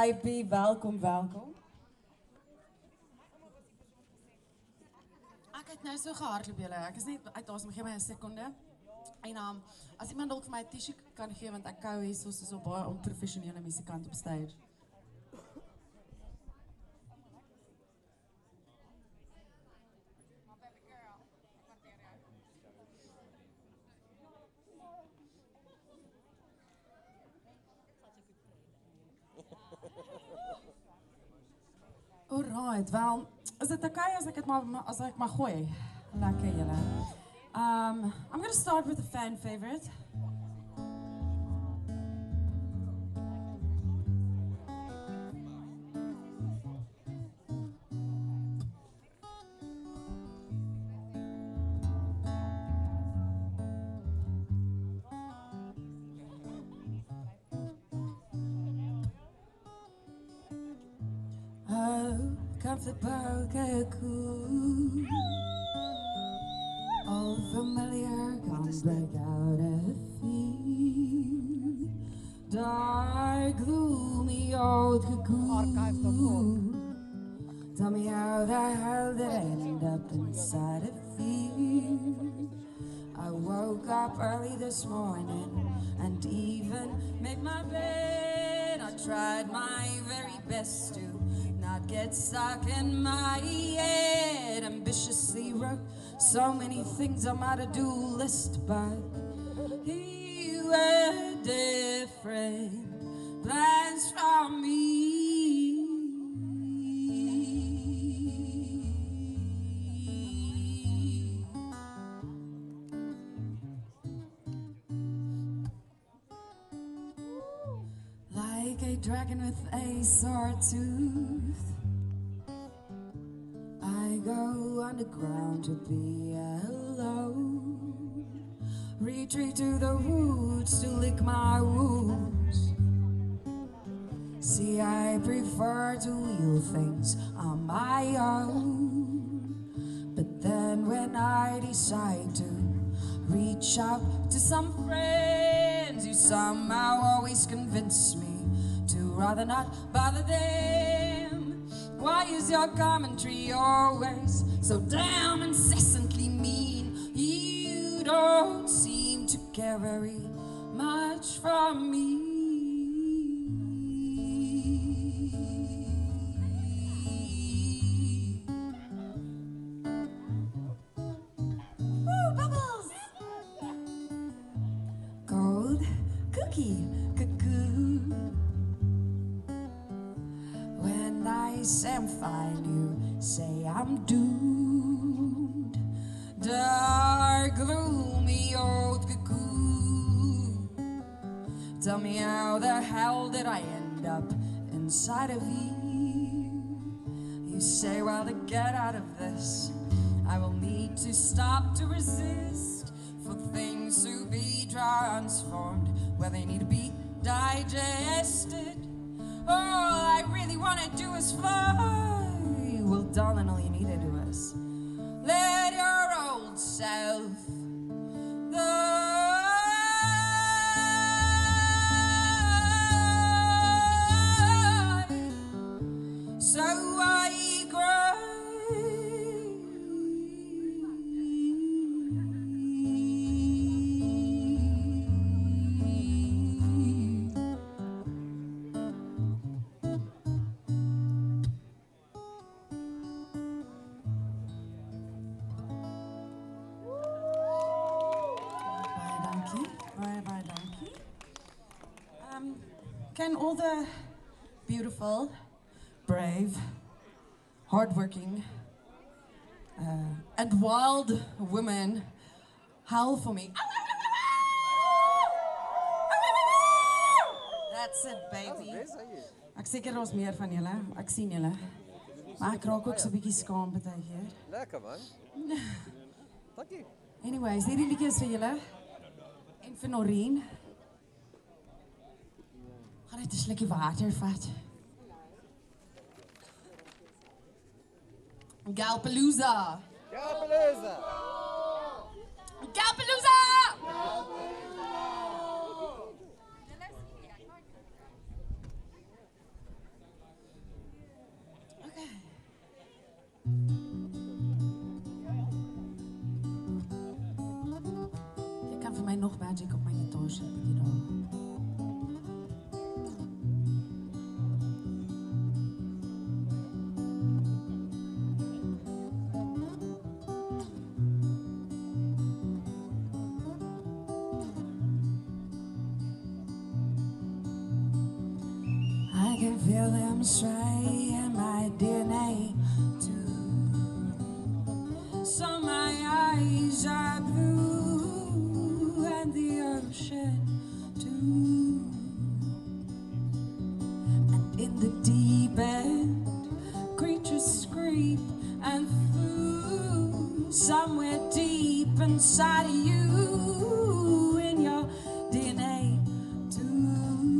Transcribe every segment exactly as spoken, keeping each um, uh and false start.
Hypie, welkom, welkom. Ek het nou so gehardloop julle. Ek is net uit asem, gee my 'n sekonde. En um, as iemand dalk vir my 'n tissue kan gee want ek kou hier soos so baie onprofessionele musikant op stage. Alright, wel, is dit okay as ek dit maar as ek maar gooi? Lekker julle. Um, I'm going to start with a fan favorite. Oh, comfortable cocoon. All familiar, can't break out a feel. Dark, gloomy old cocoon. Tell me how the hell did I end up inside of you? I woke up early this morning and even made my bed. I tried my very best to not get stuck in my head. Ambitiously wrote so many things on my to-do list, but you had different plans from me. Like a dragon with a sore tooth, I go underground to be alone. Retreat to the woods to lick my wounds. See, I prefer to heal things on my own. But then when I decide to reach out to some friends, you somehow always convince me to rather not bother them. Why is your commentary always so damn incessantly mean? You don't seem to care very much for me. Woo, bubbles! Gold cookie cocoon. When I say I'm fine, you say I'm doomed. Dark, gloomy old cocoon. Tell me how the hell did I end up inside of you? You say, well, to get out of this, I will need to stop to resist. For things to be transformed, where they need to be digested. All I really want to do is fly. Well, darling, all you need to do is let your old self go. So I cry. Baie dankie. Baie, baie dankie. Um, can all the beautiful, brave, hardworking, uh, and wild women howl for me? That's it, baby. Ek seker ons meer van julle. Ek sien julle. Maar ek raak ook so 'n bietjie skaam partykeer. Lekker man. Dankie. Anyways, hierdie liedjie is vir julle en vir Noreen. Gaan net 'n slukkie water vat. Galpalooza. Galpalooza. Galpalooza! worship, you know. I can feel them sway in my D N A too. So my eyes are blue and the ocean too. And in the deep end, creatures scream and flew somewhere deep inside of you in your D N A too.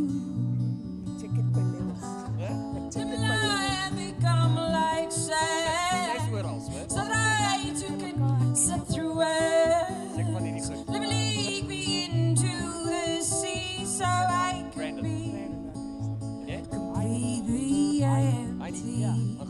And become like sand, so that I too can slip through it. Let me lead me into the sea, so I can be completely empty.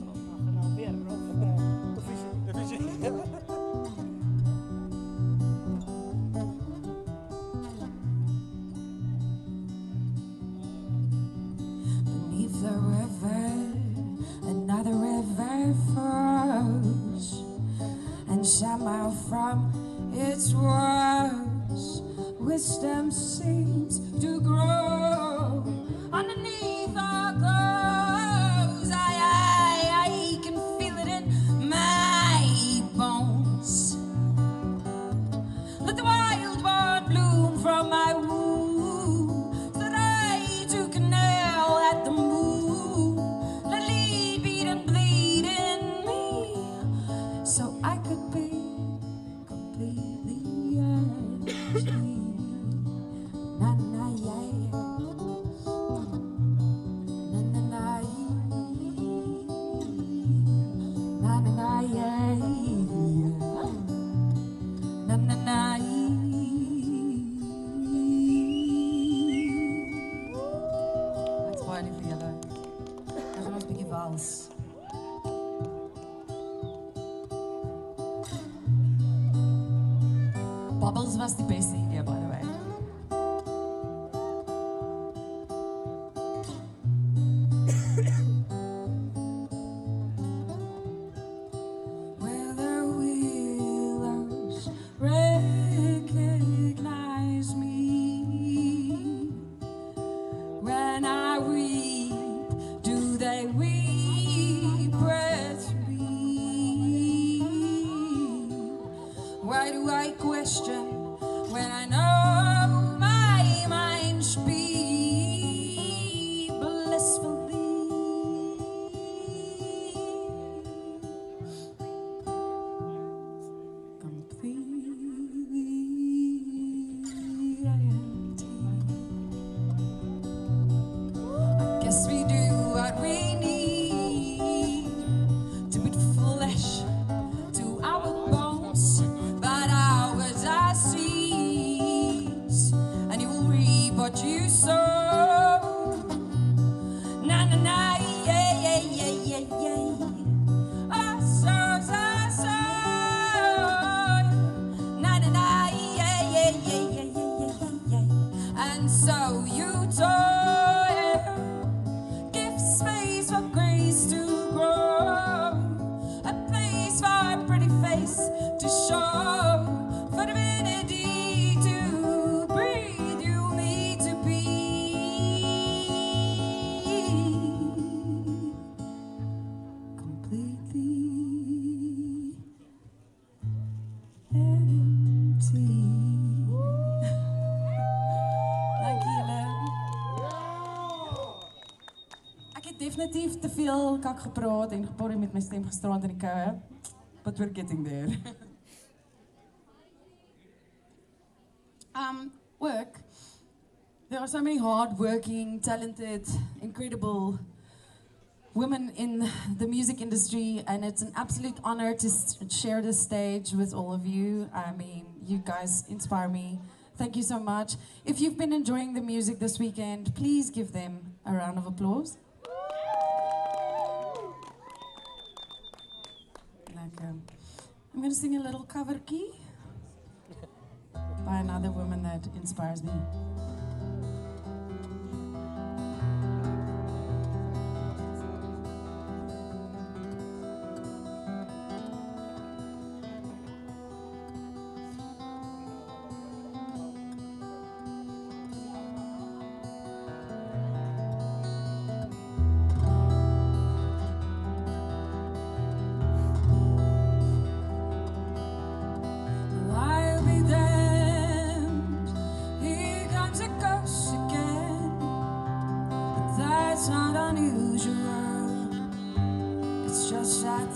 Beneath the river, another river flows, and somehow from its waters, wisdom seems to grow. Underneath our clothes, I, I, I can feel it in my bones. Let the wild one bloom from my womb, so that I too can nail at the moon. Let lead, beat, and bleed in me, so I could be completely empty. Na na yeah, na na na na na na yeah, na na na. Ek's baie lief vir julle. Dan gaan ons 'n bietjie wals. Bubbles was die beste idee, by the way. Well, the willows recognize me when I weep. Do they weep with me? Why do I question when I know my mind should be blissfully completely empty? I guess we do what we need to meet flesh to our bones, but ours are seeds, and you will reap what you sow. Na na na, yeah yeah yeah yeah yeah. Our souls are sown. Na na na, yeah yeah yeah yeah yeah yeah yeah. And so you toil, give space for grace to grow, a place for a pretty face to show, for divinity to breathe. You need to be completely empty. Dank julle. Ek het definitief te veel kak gepraat en geporrie met my stem gestraand in die koue. But we're getting there. um, work. There are so many hard-working, talented, incredible women in the music industry, and it's an absolute honor to s- share this stage with all of you. I mean, you guys inspire me. Thank you so much. If you've been enjoying the music this weekend, please give them a round of applause. Lekker. I'm going to sing a little cover key by another woman that inspires me.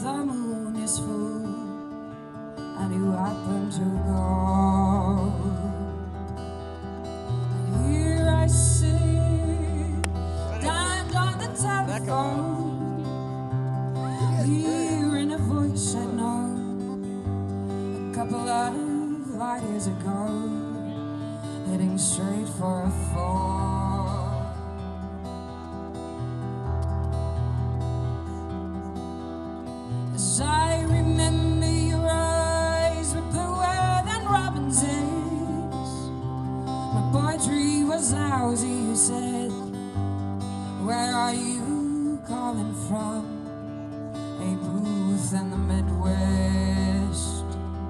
the moon is full and you happen to go. And here I sit, dialed on the telephone, hearing a voice I know a couple of light years ago, heading straight for a fall. As I remember your eyes were bluer than robin's eggs, my poetry was lousy, you said. Where are you calling from? A booth in the Midwest.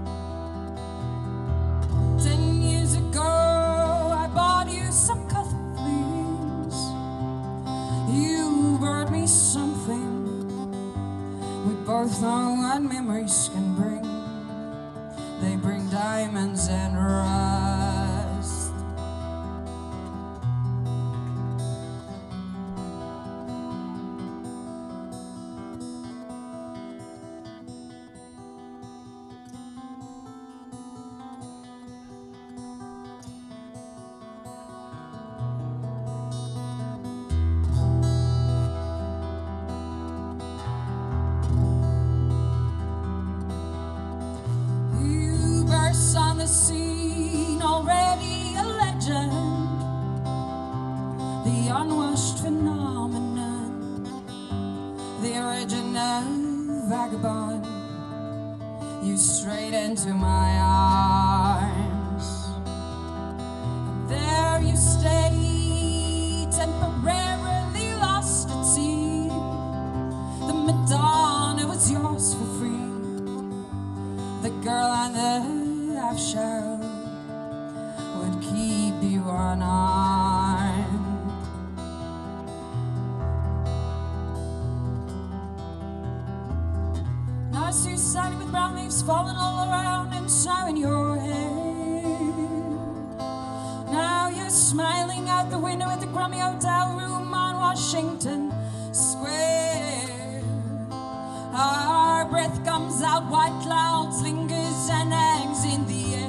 Ten years ago I bought you some cufflinks. You brought me something. We both know what memories can bring. They bring diamonds and rust. On the scene, already a legend, the unwashed phenomenon, the original vagabond. You straight into my arms. There you stay, temporarily lost at sea. The Madonna was yours for free. The girl and the shell would keep you unarmed. Now I see you standing with brown leaves falling all around and so in your hair. Now you're smiling out the window at the crummy hotel room on Washington Square. Our breath comes out, white clouds lingers and hangs in the air.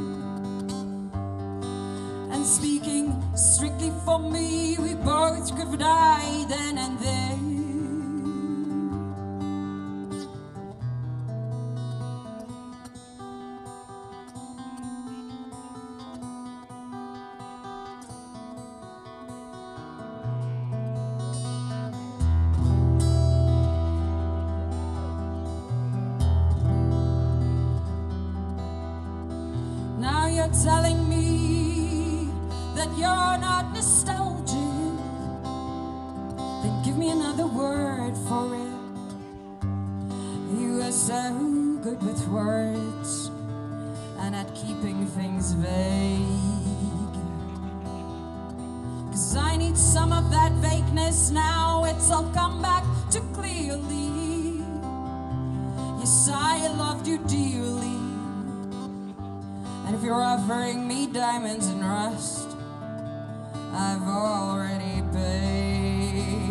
And speaking strictly for me, we both could die then and there. Now you're telling me that you're not nostalgic. Then give me another word for it. You are so good with words and at keeping things vague. 'Cause I need some of that vagueness now. It's all come back too clearly. Yes, I loved you dearly. And if you're offering me diamonds and rust, I've already paid.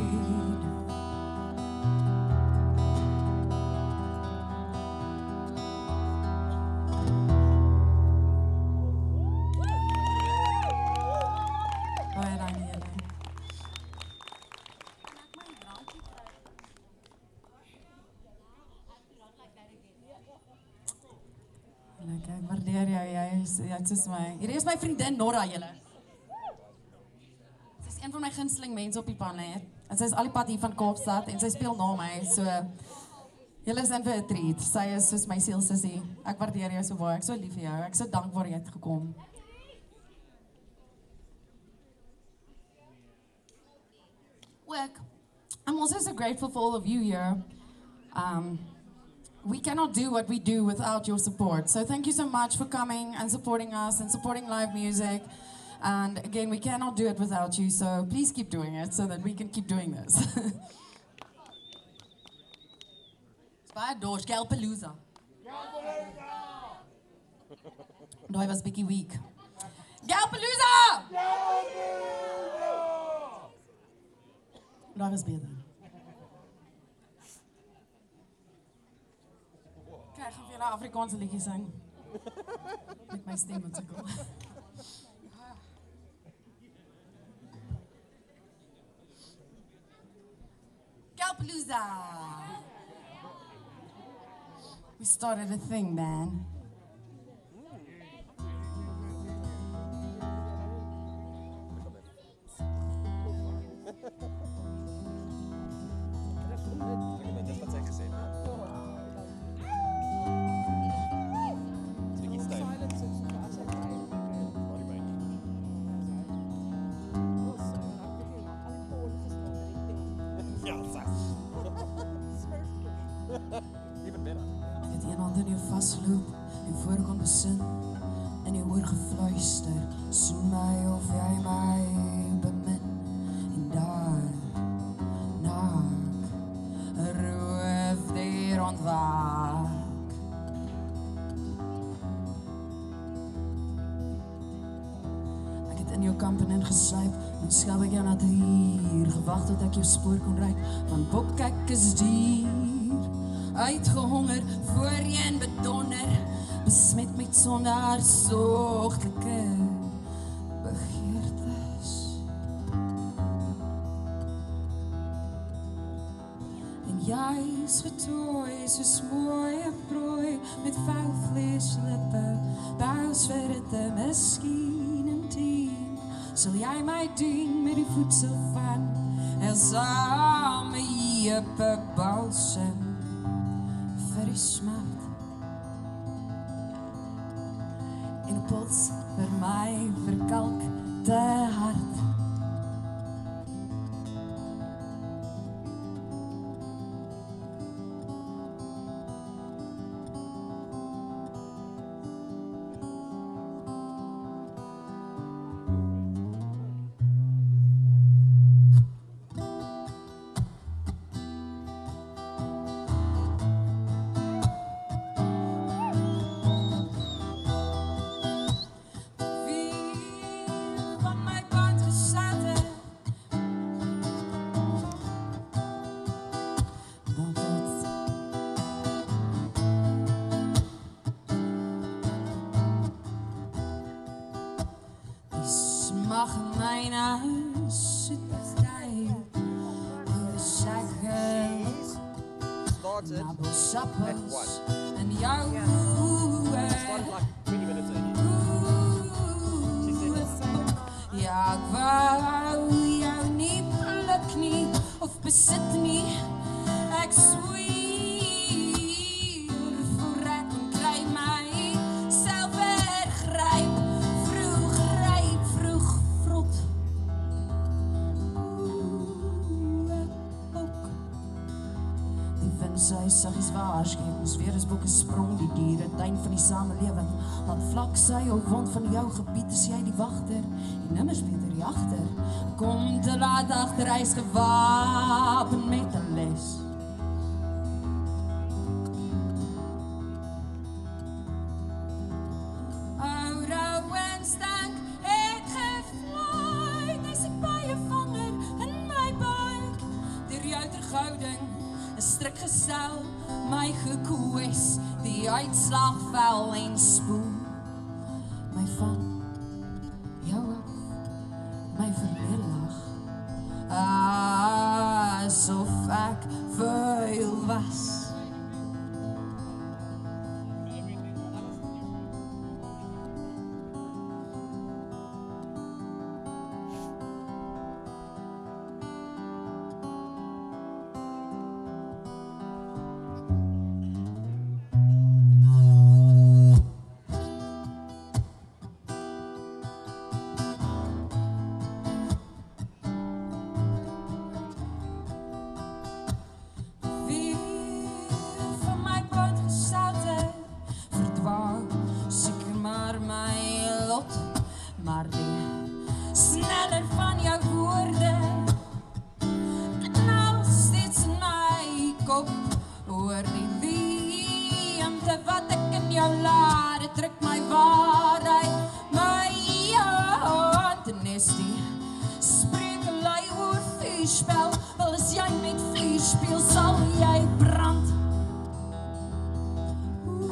Baie dankie julle. Lekker, ek waardeer jou, jy is, jy is soos my. Hier is my vriendin Nora, julle. Sy is een van my gunsteling mense op die planeet. En sy is al die pad hier van Kaapstad en sy speel na my, so julle is in vir 'n treat. Sy is soos my sielsissie. Ek waardeer jou so baie, ek is so lief vir jou. Ek is so dankbaar jy het gekom. Ook, I'm also so grateful for all of you here. Um, We cannot do what we do without your support. So thank you so much for coming and supporting us and supporting live music. And again, we cannot do it without you. So please keep doing it so that we can keep doing this. Baie dors, Galpalooza. Daai was bietjie weak. Galpalooza! Daai was beter. Ek gaan vir julle Afrikaanse liedjie sing. Met my stem wat sukkel. Kelpalooza! We started a thing, man. Dat wat zij gezegd hebben. Stukje stijf. Ja, zes. Even binnen. Ek het een hand in jou vasgeloop en voor kon besin in jou oor gefluister, soen my of jy my bemin en daar naak roof die rondwaak. Ek het in jou kamp en ingesluip en skelp ek jou natuur, gewag tot ek jou spoor kon ryk, van bok ek is dier. Uitgehonger, voorheen bedonder, besmet met sonder soogtelike begeertes. En jy is getooi soos mooie prooi, met vuil vleeslippe, bousverritte, miskien in tien, sal jy my dien met die voedsel van eelsame jeppe balsem vir die smart en 'n puls vir my verkalkte hart. Mag mijn huis het tijd, hoe zeggen, Started na bosappels at one. en jou Started like twenty minutes early. She said, ja, ek wou jou nie pluk nie of besit nie. Ek sweer voor ek kon kry my self vergryp. Vroeg ryp, vroeg vrot. Oeh, ek ook. Die wind sy saggies waarsku, ons weer is bokke sprong die diere tuin van die samelewing. Laat vlak sy op wond van jou gebied is jy die wagter en nimmers beter die agter. Kom te laat agter, hy is gewapen met 'n les. Ou rouwens dank het gevloei, dis ek baie vanger in my buik. Deur jou tergouding, 'n strik gesel, my gekwes, die uitslag vel en spoel. My van jou af, my verledig. Asof ek vuil was. Maar die sneller van jou woorde knal steeds in my kop. Hoor die weemte wat ek in jou laat, dit druk my waarheid, my hand en is die sprekelei oor vuurspel. Wel as jy met vuur speel, sal jy brand. Oeh.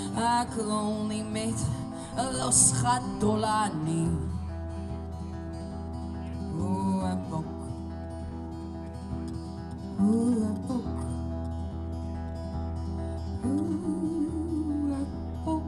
Ek wil nie met 'n losgat dollar nie. O, 'n bok. O, 'n bok. O, 'n bok.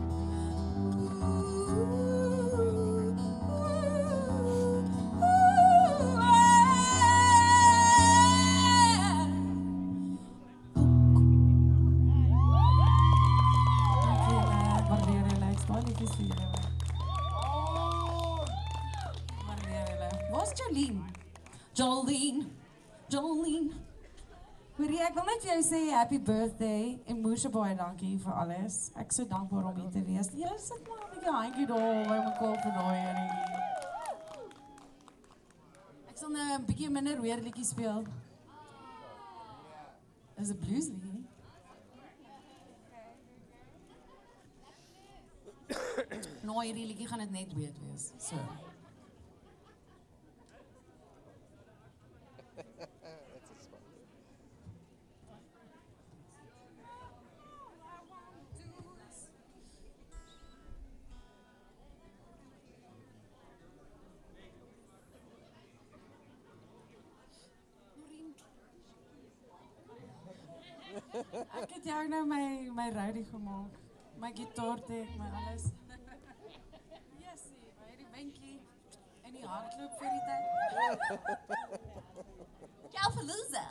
Waar's Jolene? Jolene, Jolene. Hoorie, ek wil net vir jou sê happy birthday en moes baie dankie vir alles. Ek is so dankbaar om hier te wees. Julle sit maar 'n bietjie handjie daar by mekaar verdaai en ek sal nou 'n bietjie minder weer liedjies speel. Dis 'n blues liedjie. Nou hierdie liedjie gaan dit net weet wees. So. Ek het jou nou my my ready gemaak. My gitaar tek, my alles. Jessie, by hierdie bandjie en die hardloop vir die tyd. Galpalooza.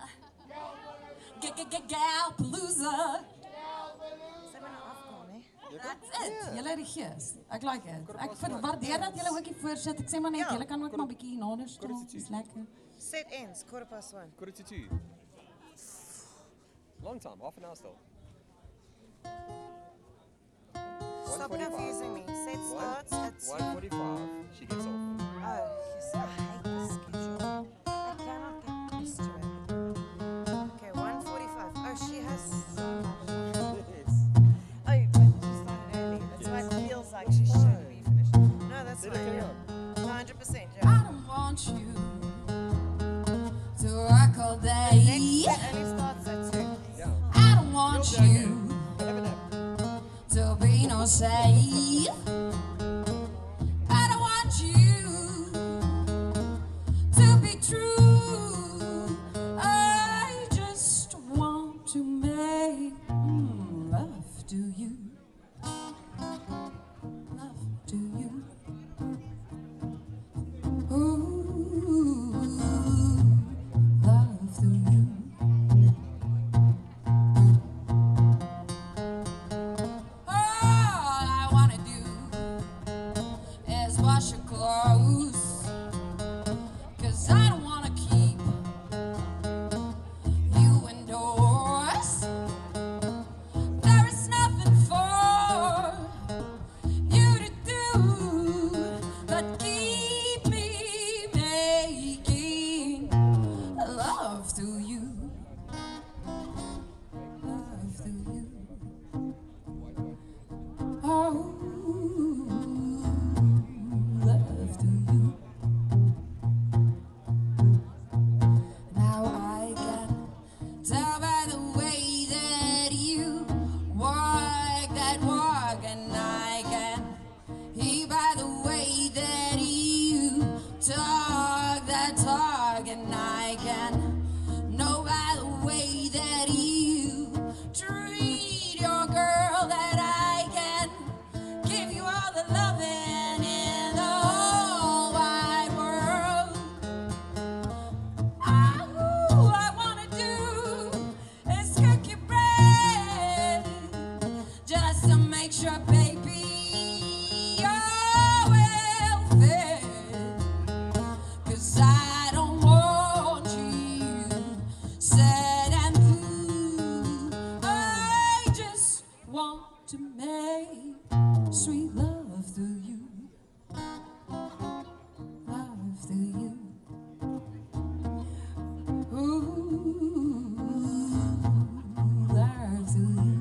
Galpalooza. Sy moet nou afkom, hè? That's it. Julle het die gees. Ek like it. Ek verwaardeer dat julle ook hier voorsit. Ek sê maar net, Ja. julle kan ook maar 'n bietjie nader staan. Dis lekker. Set ends, quarter past one. Quarter to two. Long time, half an hour still. Stop confusing me. Set starts at two. one forty-five, she gets off. Oh, yes, I hate this schedule. I cannot get used to it. Okay, one forty-five. Oh, she has so much. Yes. Oh, but she started early. That's why it feels like she should be finished. No, that's Let it fine. carry Yeah. on. No, one hundred percent, I yeah. don't want you to work all The day. next set only starts at two. Yeah. I don't want You'll be you Have a nap. to be no safe. I don't want you to be true. I just want to make mm, love to you. Love to you. Ooh, love to you. All I wanna do is wash your clothes, 'cause I don't wanna keep you indoors. There is nothing for you to do but keep me making love to you. Love to you. Oh, love to you. Now I can tell by the way that you walk that walk, and I can hear by the way that you talk that talk, and I can know by the way that you treat your girl that I can give you all the loving in the whole wide world. All I wanna do is cook your bread just to make sure, baby, you're well fed. 'Cause I don't want you sad and blue. I just want to make sweet love to you. Love to you. Ooh, love to you.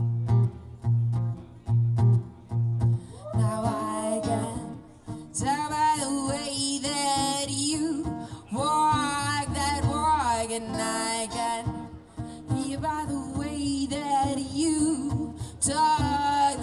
Now I can tell by the way that you walk that walk, and I can hear by the way that you talk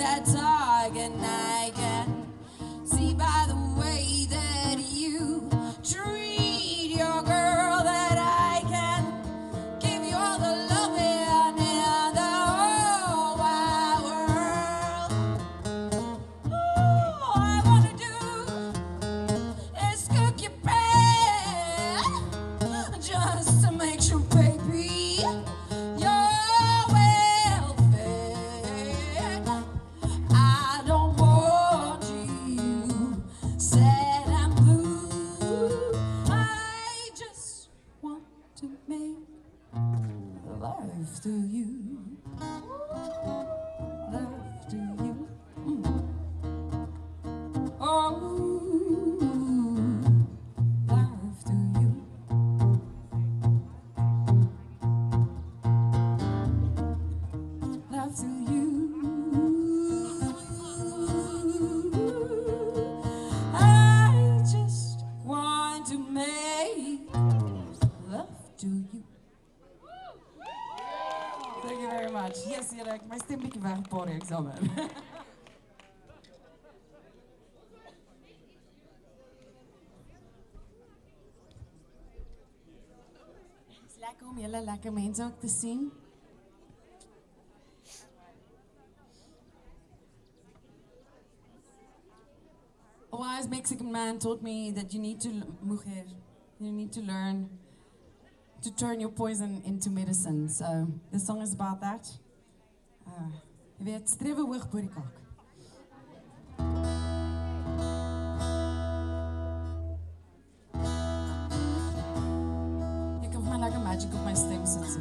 weg een paar examen. Het is lekker om jullie lekker mensen ook te zien. A wise Mexican man taught me that you need to, mujer, you need to learn to turn your poison into medicine. So this song is about that. Uh, je weet, streven hoog voor die kak. Je kan voor mij lekker magic op mijn stem zetten.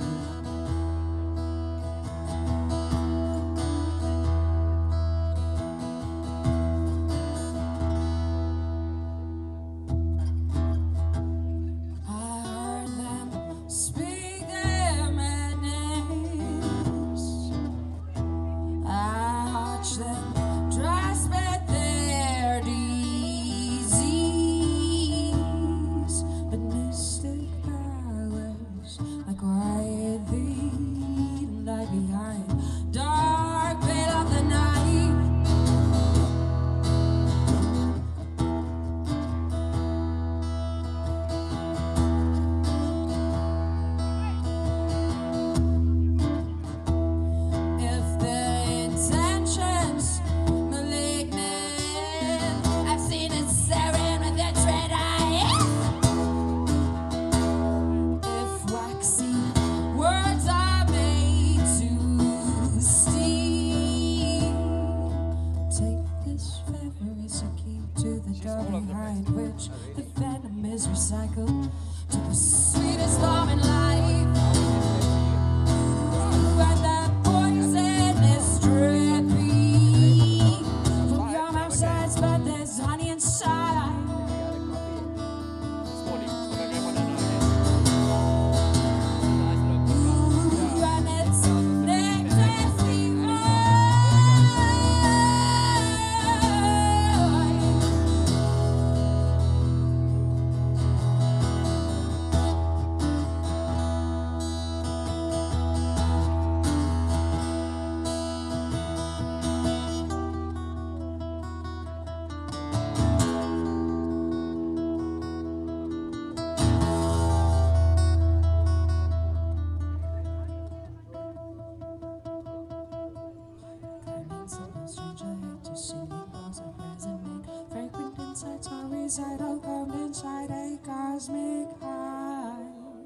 Inside, I'll come inside a cosmic high.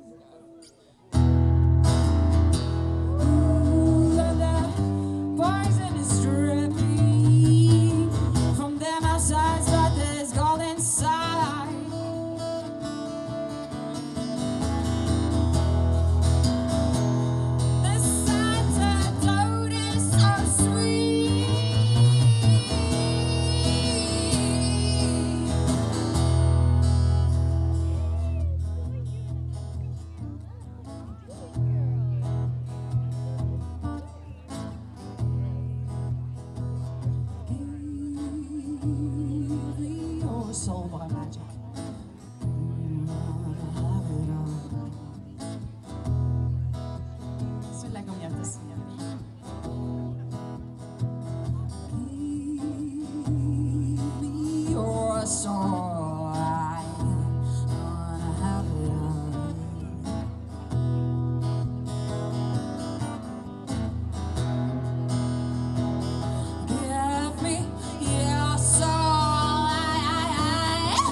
Ooh, and that poison is dripping from them outsides, but there's gold inside. The sun's antidote is so sweet. Soul by magic. Zo lekker om jou te zien. Give me your soul. I wanna have it all. Give me your soul. I, I, I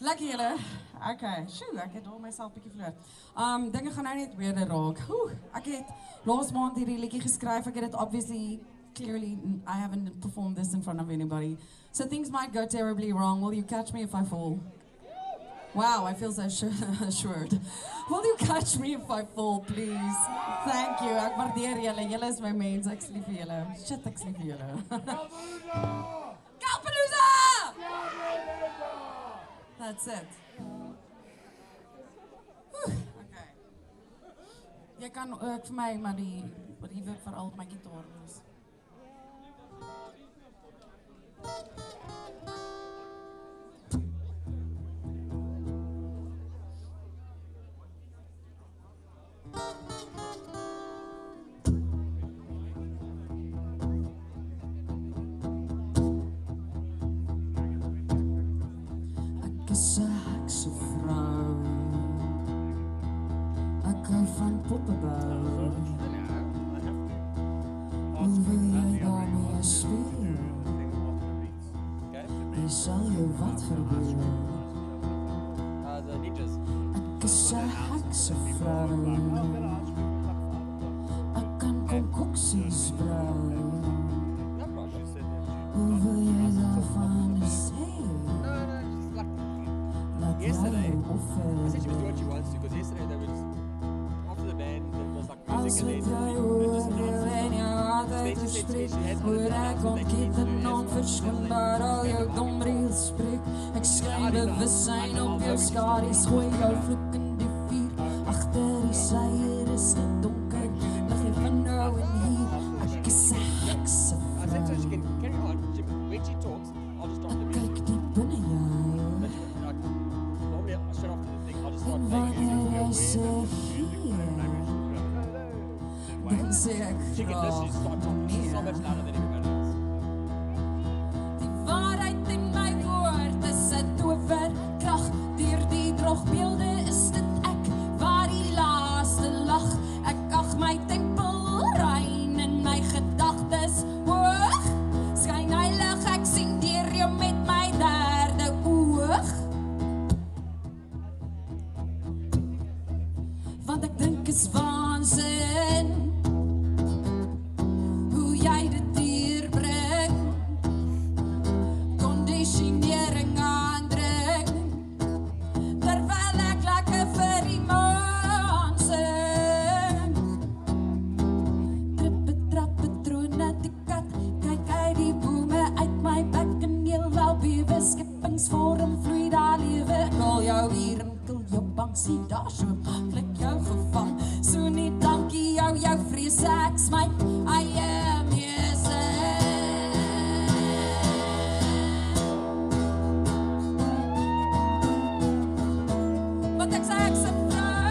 Lekker julle. Okay, sjoe, ek het al myself bietjie verloor. Um dinge gaan nou net weer raak. Oeh, ek het laas maand hierdie liedjie geskryf. Ek het dit obviously clearly I haven't performed this in front of anybody. So things might go terribly wrong. Will you catch me if I fall? Wow, I feel so assured. Will you catch me if I fall, please? Thank you. Ek waardeer julle. Julle is my mense. Ek's lief vir julle. Shit, ek's lief vir julle. Kalpalooza! That's it. Whew, okay. Jy kan ook vir my maar die reverb veral op my gitaar los. Ek is 'n hekse vrou. Ek hou van poppebou. Hoe wil jy daarmee speel? Jy sal jou wat verbeel. Uh, the ninjas. Ek is 'n hekse vrou. Ek kan konkoksies brou. Hoe wil jy daarvan sê? Yesterday, I said she was doing what she wants to, because yesterday they were just, after the band, there was like music and then and just dancing. Then she said to me she has all the dance that they need to do. Onverschilbaar al jou domreel spreek. Ek skyn bewustzijn op jou skaries, gooi jou vloek in die vuur. Agter die seier is dit donker, lig jy van nou en hier. Ek is 'n hekse I said to her she vrou. can carry on, she, when she talks, I'll just start the music. Kyk diep binne jou. But she, like, normally I shut off the thing, I'll just start En playing music. wanneer jy real sê weird. hier, dan sê ek She can literally start talking, she's so much louder than everybody else. Die waarheid in my woord is 'n towerkrag. Deur die droogbeelde is dit ek waar die laaste lag. Ek ag my tempel rein en my gedagtes hoog. Skyn heilig, ek sien deur jou met my derde oog. Want ek dink is waansin hoe jy dit hier bring. Conditionering aandring terwyl ek lekker vir die maan sing. Trippe, trappe, troon uit die kat. Kyk uit die bome uit my bek en heelwel bewe skepingsvorm vloei daar lewe. Kal jou hier en kil jou bang, sien daar so klik jou gevang. So nie dankie jou, jou vrees ek's my eie meester. Want ek sê ek's 'n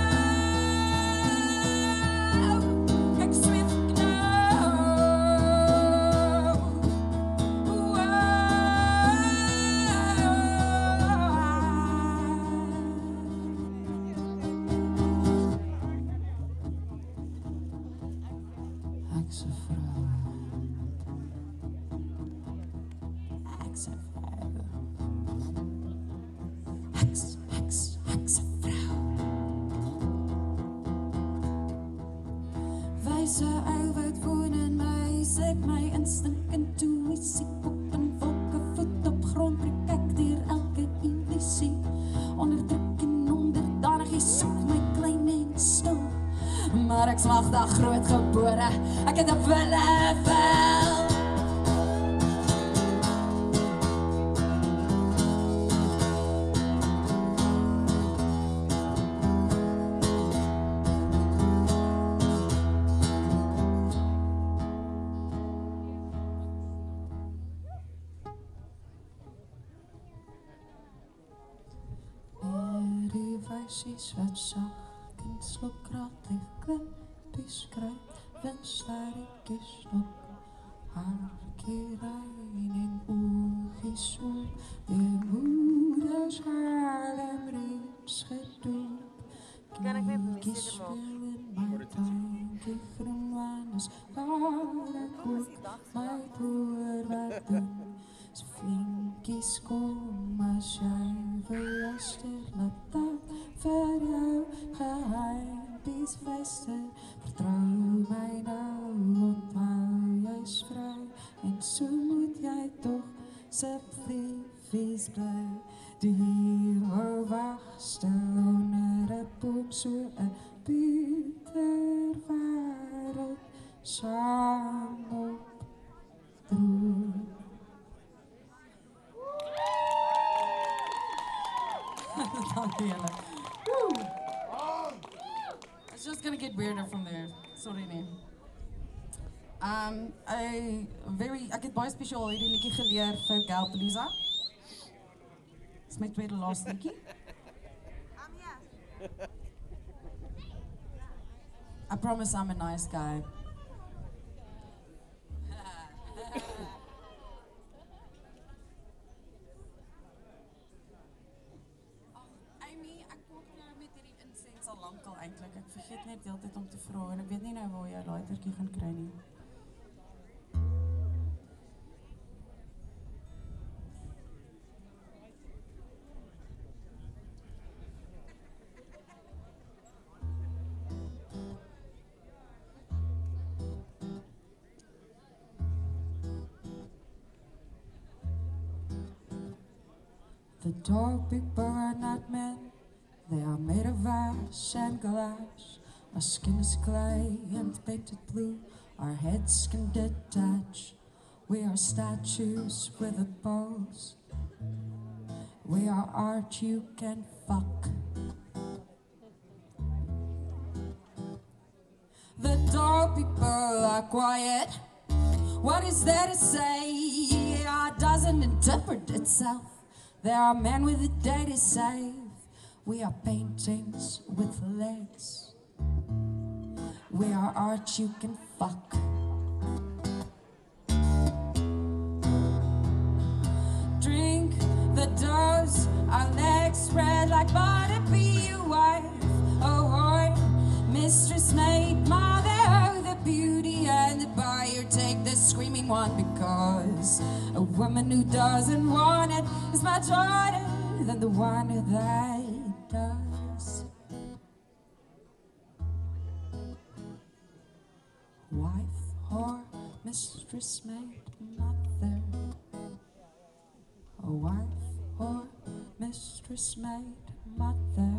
vrou. Ek sweef nou. Ek's 'n vrou. Ek's 'n vrou. Ek's, ek's, ek's 'n vrou. Wyse ou wat woon in my, sê my instink intuïsie, kop en wolke, voet op grond, breek ek deur elke illusie. Onderdruk en onderdanig, soek my klein en stil. Maar ek smagtig groot gebore, ek het 'n wille wil. Hierdie wysies wat sag en slok raadlig klippies skryf, winstaartjies slok, hartjierein en oogies oop, die moeders halem reeds gedoop. Kan ek net Kindjies musiek maak? speel in my tuintjie groen wannes, waar ek ook my toer wat doen. So vriendjies kom as jy beluister, laat dat vir jou geheimpies fluister. Vertrou my nou, onthou jy's vry, en so moet jy toch subvliefies bly. Die hemel wag stil onder 'n boom, so 'n beter wêreld saam op droom. Dankie julle. Woo! It's just gonna get weirder from there. Sorry nee. Um, I very, ek het baie spesiaal hierdie liedjie geleer vir Galpalooza. Dis my tweede laaste liedjie. I'm here. I promise I'm a nice guy. Amy, ek kook nou met hierdie insens al lankal eintlik. Ek vergeet net deeltyd om te vra en ek weet nie nou waar jy latertjie gaan kry nie. The dog people are not men, they are made of ash and glass. Our skin is clay and painted blue, our heads can detach. We are statues with a pose, we are art you can fuck. The dog people are quiet, what is there to say? It doesn't interpret itself. There are men with a day to save. We are paintings with legs. We are art you can fuck. Drink the dose, our legs spread like butter, be your wife. Oh, whore, mistress, maid, mother, the beauty and the buyer. Take the screaming one, because a woman who doesn't want it is much harder than the one that does. Wife, whore, mistress, maid, mother. A wife, whore, mistress, maid, mother.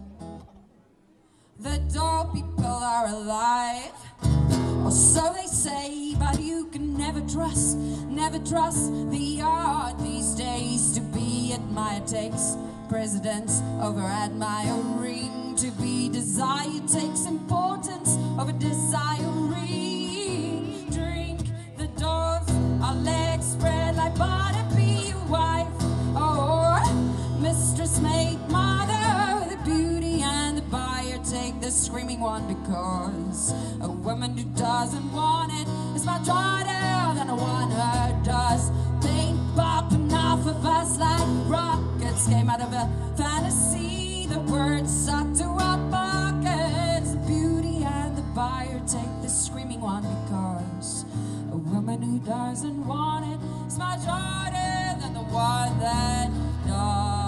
The dog people are alive, or so they say, but you can never trust, never trust the art these days. To be admired takes precedence over admiring. To be desired takes importance over desiring. Drink the dove, our legs spread like butter, be your wife, or mistress, maid, mother, the beauty and the buyer. Take the screaming one, because a woman who doesn't want it is much harder than a one who does. Paint popping off of us like rockets came out of a fantasy. The words suck to our pockets. The beauty and the buyer take the screaming one, because a woman who doesn't want it is much harder than the one that does.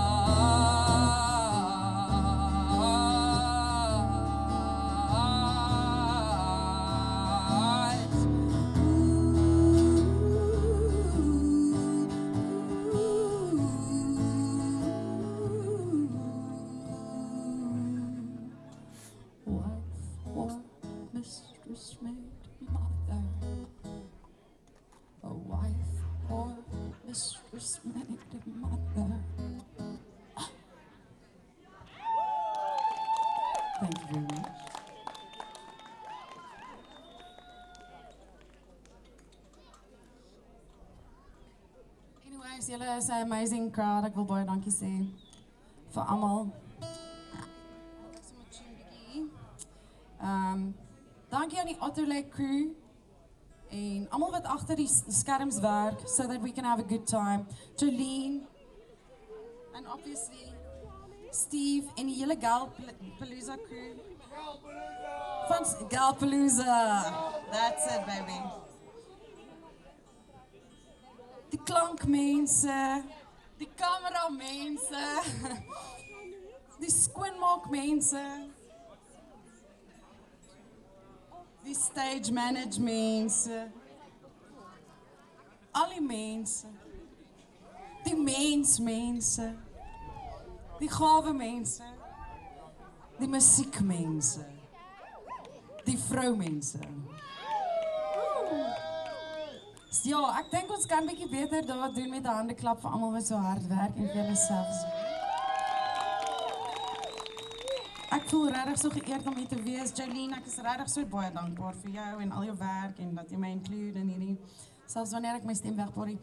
Mistress, maid, mother. A wife or mistress, maid, mother. Thank you very much. Anyways, julle is 'n amazing crowd. Ek wil baie dankie sê vir almal. Um, dankie aan die Otterlek crew en almal wat agter die skerms werk, so that we can have a good time. Jolene and obviously Steve en die hele Galpalooza crew. Van Galpalooza. That's it, baby. Die klankmense, die kameramense, die skoonmaakmense, die stage managemense, al die mense, die mensmense, die gawe mense, die musiekmense, die vroumense. Ja, ek dink ons kan 'n bietjie beter daar doen met 'n handeklap vir almal wat so hard werk en vir hulle self. Ek voel regtig so geëerd om hier te wees. Jolene, ek is regtig so baie dankbaar vir jou en al jou werk en dat jy my include in hierdie, selfs wanneer ek my stem wegborrie.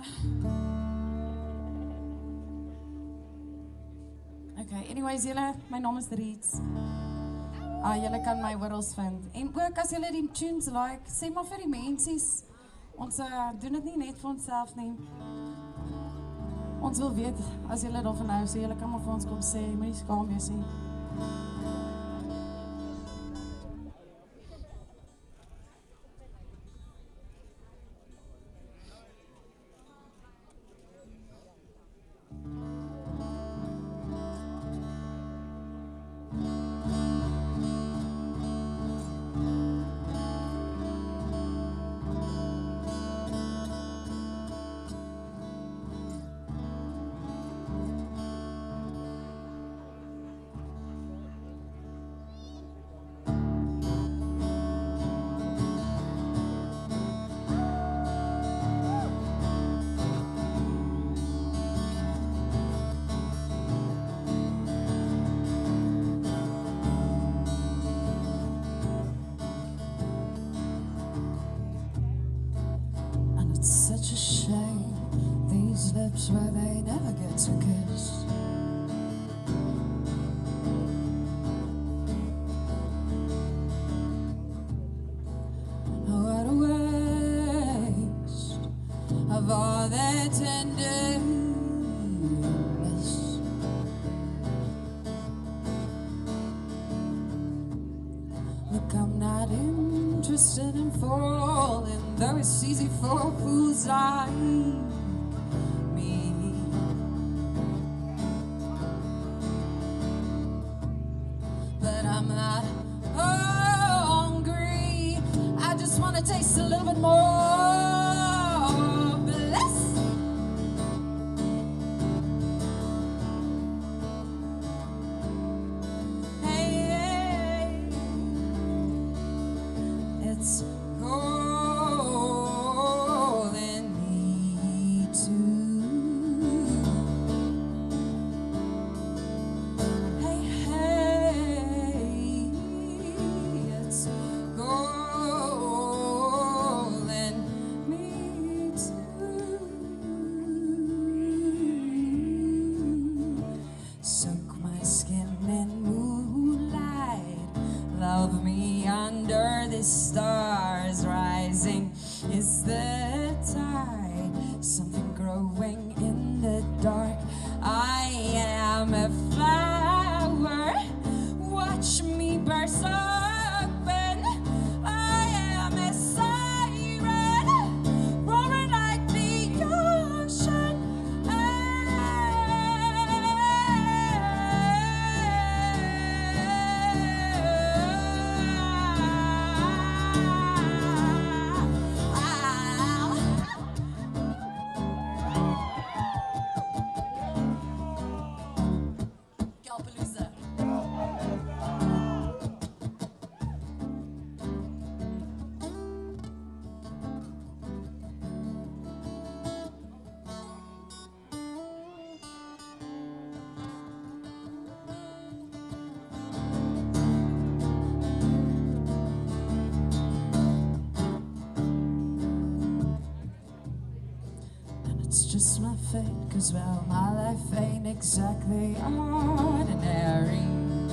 Okay, anyways, julle, my naam is Reeds. Ah, julle kan my oral vind. En ook as julle die tunes like, sê maar vir die mensies. Ons uh, doen dit nie net vir onsself nie. Ons wil weet as julle daarvan hou, so julle kan maar vir ons kom sê, moenie skaam wees nie. Such a shame, these lips where they never get to kiss. What a waste of all their tenderness. Look, I'm not interested in falling, though it's easy for fools like me. But I'm not hungry, I just want to taste a little bit more bliss. Hey, hey, it's stars rising is the tide, something growing in the dark. I am a flower, watch me burst open. I am a siren, roaring like the ocean. It's just my fate, cause well, my life ain't exactly ordinary.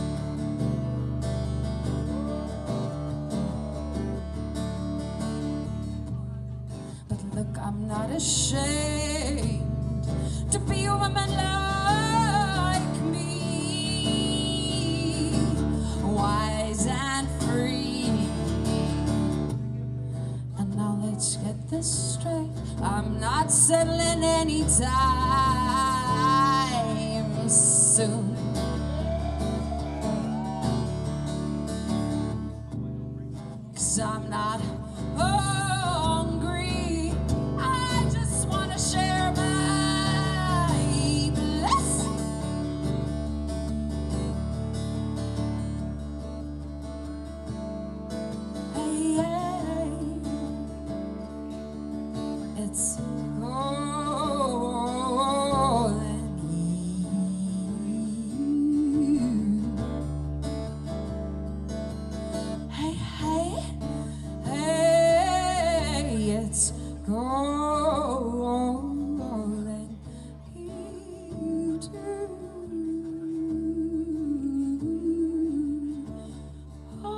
But look, I'm not ashamed to be a woman like me, wise and free. And now let's get this straight, I'm not settling anytime 'cause I'm not hungry. I just want to share my blessing. Hey, hey, it's all in you. Hey, hey, hey, it's golden. You too. Oh,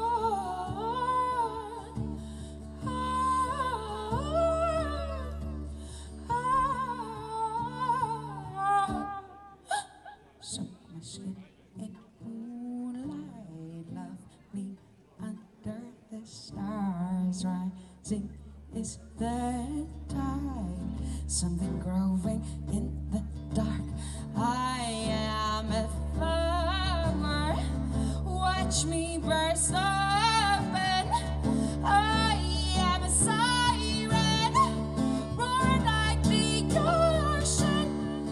oh, oh. So my skin in moonlight, love me under the stars rising. Is that time? Something growing in the dark. I am a flower. Watch me burst open. I am a siren. Roar like the ocean.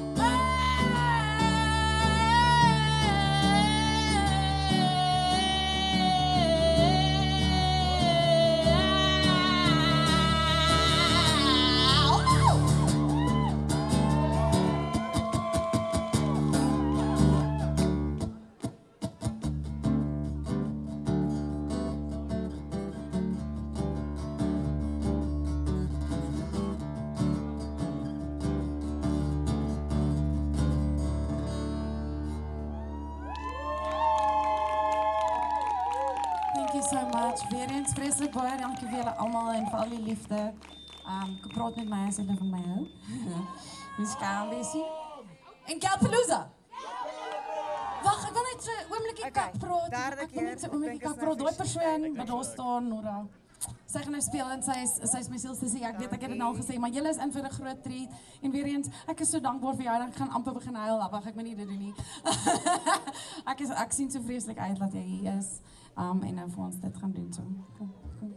Thank you so much. Weer eens vreeslik baie dankie vir julle almal en vir al die liefde. Um, kom praat met my as julle van my hou. Wie skaam weesie? En Kelpalooza. Wag, ek wil net so 'n oombliekie Okay, kak praat. derde Ek wil net so 'n keer. oombliekie Ek dink kak is praat. nou Daai vies. persoon wat daar staan of daar. Sy gaan nou speel en sy is sy is my sielssussie. Ek weet ek het dit nou al gesê, maar julle is in vir 'n groot treat. En weer eens, ek is so dankbaar vir jou. Dan gaan amper begin huil. Wag, ek moet nie dit doen nie. ek is ek sien so vreeslik uit dat jy hier is. Um en nou vir ons dit gaan doen so. Kom, kom.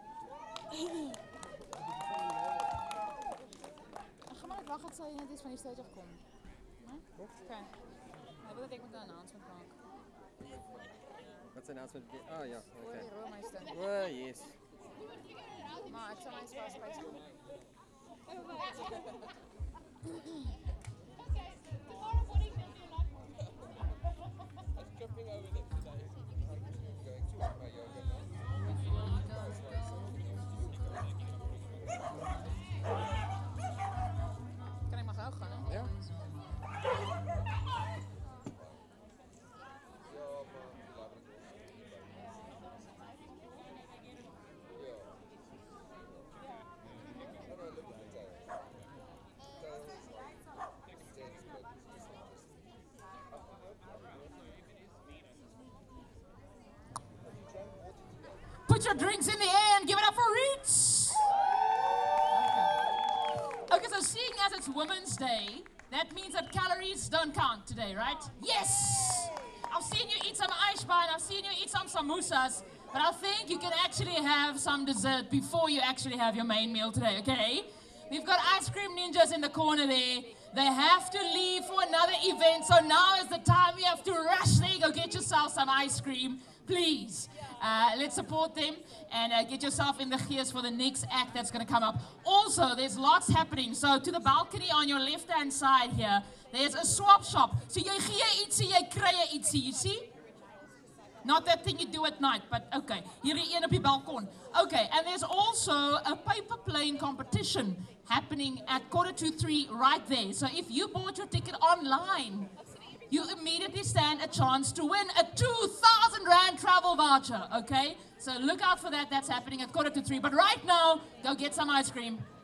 Ek gaan maar wag, het sal jy net iets van die stage afkom. Né? Okay. Nou wil ek met 'n announcement maak. Wat is announcement? Oh ja, Oor okay. die roommeester. Oh yes. Maar ek sal my spaar spys kom. Kan ek maar gou gaan, hè? Ja. Put your drinks in the air and give it up for Reeds. Okay, so seeing as it's Women's Day, that means that calories don't count today, right? Yes! I've seen you eat some ijsbaan, I've seen you eat some samosas, but I think you can actually have some dessert before you actually have your main meal today, okay? We've got ice cream ninjas in the corner there. They have to leave for another event, so now is the time you have to rush there, go get yourself some ice cream, please. Uh, let's support them and uh, get yourself in the gears for the next act that's going to come up. Also, there's lots happening. So to the balcony on your left-hand side here, there's a swap shop. So jy gee ietsie, jy kry ietsie, you see? Not that thing you do at night, but okay. Hierdie een op die balkon. Okay, and there's also a paper plane competition happening at quarter to three right there. So if you bought your ticket online, you immediately stand a chance to win a two thousand rand travel voucher, okay? So look out for that. That's happening at quarter to three. But right now, go get some ice cream.